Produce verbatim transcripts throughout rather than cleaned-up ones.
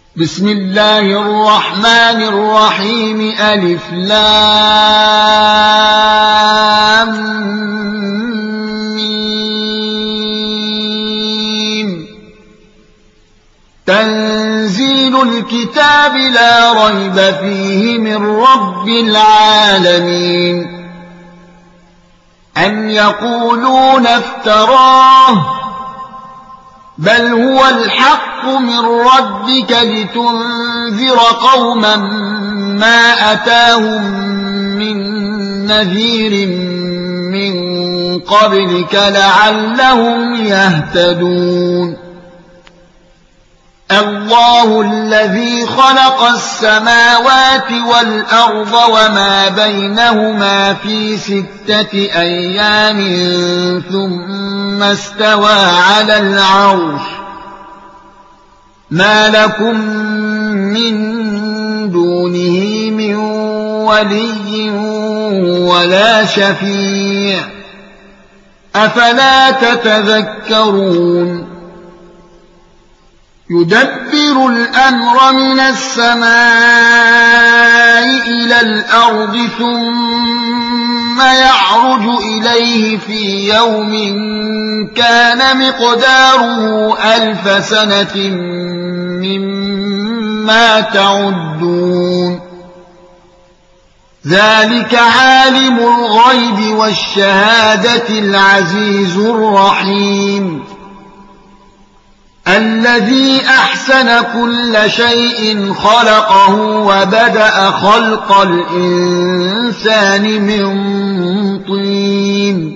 بسم الله الرحمن الرحيم ألف لام ميم تنزيل الكتاب لا ريب فيه من رب العالمين أم يقولون افتراه بل هو الحق من ربك لتنذر قوما ما أتاهم من نذير من قبلك لعلهم يهتدون الله الذي خلق السماوات والأرض وما بينهما في ستة أيام ثم استوى على العرش ما لكم من دونه من ولي ولا شفيع أفلا تتذكرون يدبر الأمر من السماء إلى الأرض ثم يعرج إليه في يوم كان مقداره ألف سنة مما تعدون ذلك عالم الغيب والشهادة العزيز الرحيم الذي أحسن كل شيء خلقه وبدأ خلق الإنسان من طين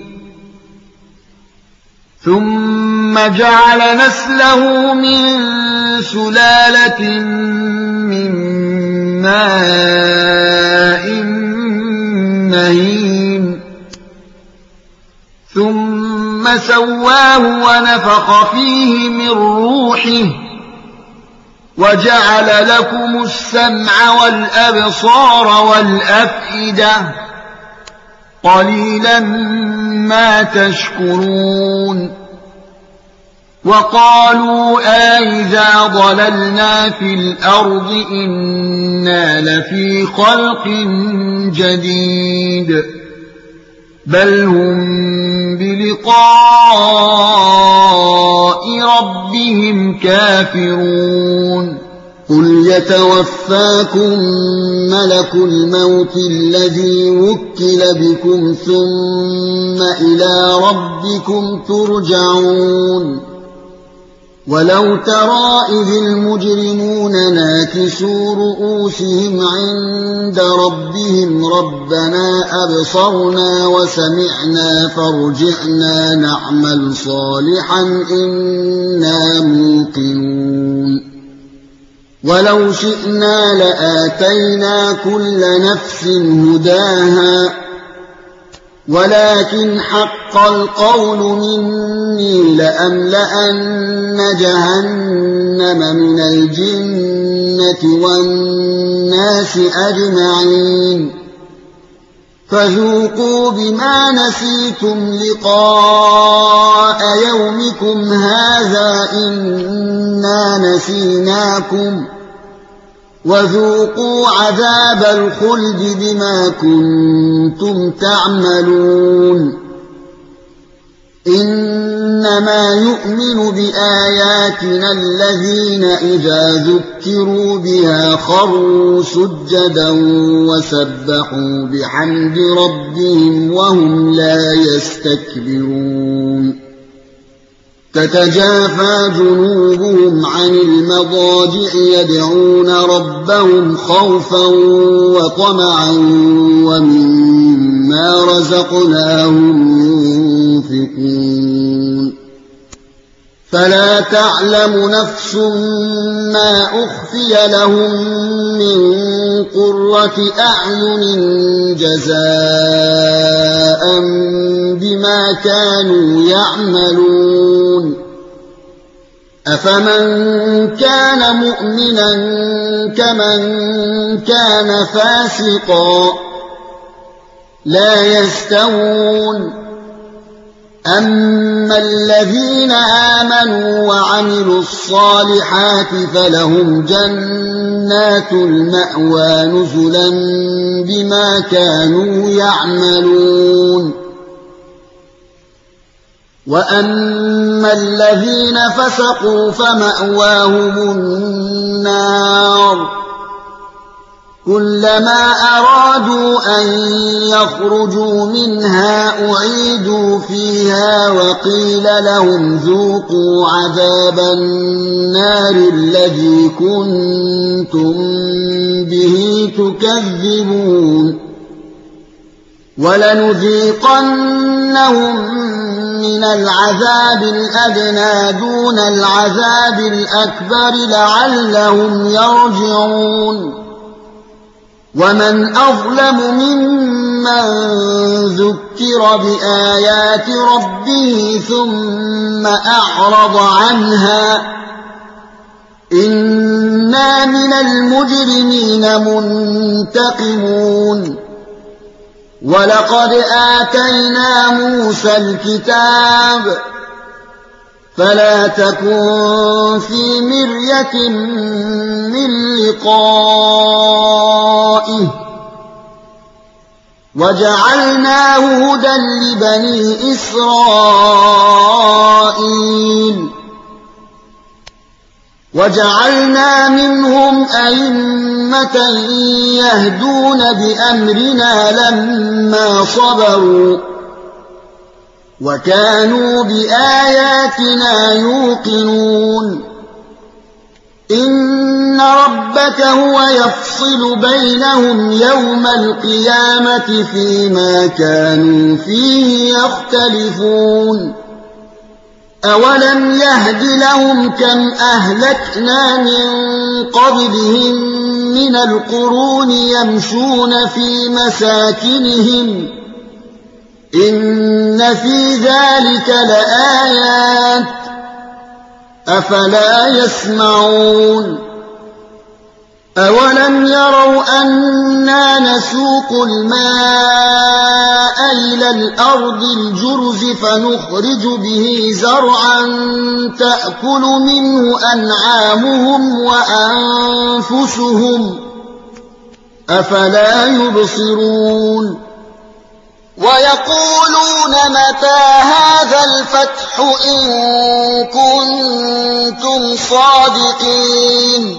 ثم جعل نسله من سلالة من ماء مهين ثم سواه ونفخ فيه من روحه وجعل لكم السمع والأبصار والأفئدة قليلا ما تشكرون وقالوا أإذا ضللنا في الأرض إنا لفي خلق جديد بل هم بلقاء ربهم كافرون قل يتوفاكم ملك الموت الذي وكل بكم ثم إلى ربكم ترجعون ولو ترى إذ المجرمون ناكسوا رؤوسهم عند ربهم ربنا أبصرنا وسمعنا فارجعنا نعمل صالحا إنا موقنون ولو شئنا لآتينا كل نفس هداها ولكن حق القول مني لأملأن جهنم من الجنة والناس أجمعين فذوقوا بما نسيتم لقاء يومكم هذا إنا نسيناكم وذوقوا عذاب الخلد بما كنتم تعملون إنما يؤمن بآياتنا الذين إذا ذكروا بها خروا سجدا وسبحوا بحمد ربهم وهم لا يستكبرون تتجافى جنوبهم عن المضاجع يدعون ربهم خوفا وطمعا ومما رزقناهم ينفقون فلا تعلم نفس ما أخفي لهم من قرة أعين جزاء بما كانوا يعملون أفمن كان مؤمنا كمن كان فاسقا لا يستوون أما الذين آمنوا وعملوا الصالحات فلهم جنات المأوى نزلا بما كانوا يعملون وأما الذين فسقوا فمأواهم النار كلما أرادوا أن يخرجوا منها أعيدوا فيها وقيل لهم ذوقوا عذاب النار الذي كنتم به تكذبون ولنذيقنهم من العذاب الأدنى دون العذاب الأكبر لعلهم يرجعون ومن أظلم ممن ذكر بآيات ربه ثم أعرض عنها إنا من المجرمين منتقمون ولقد آتينا موسى الكتاب فلا تكن في مرية من لقائه وجعلناه هدى لبني إسرائيل وجعلنا منهم أئمة يهدون بأمرنا لما صبروا وكانوا بآياتنا يوقنون إن ربك هو يفصل بينهم يوم القيامة فيما كانوا فيه يختلفون أولم يهد لهم كم أهلكنا من قبلهم من القرون يمشون في مساكنهم إن في ذلك لآيات أفلا يسمعون أولم يروا أنا نسوق الماء إلى الأرض الجرز فنخرج به زرعا تأكل منه أنعامهم وأنفسهم أفلا يبصرون ويقولون متى هذا الفتح إن كنتم صادقين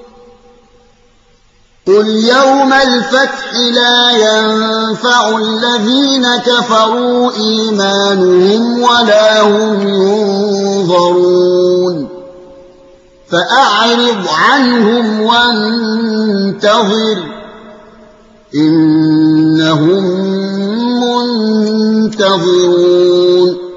قل يوم الفتح لا ينفع الذين كفروا إيمانهم ولا هم ينظرون فأعرض عنهم وانتظر إنهم منتظرون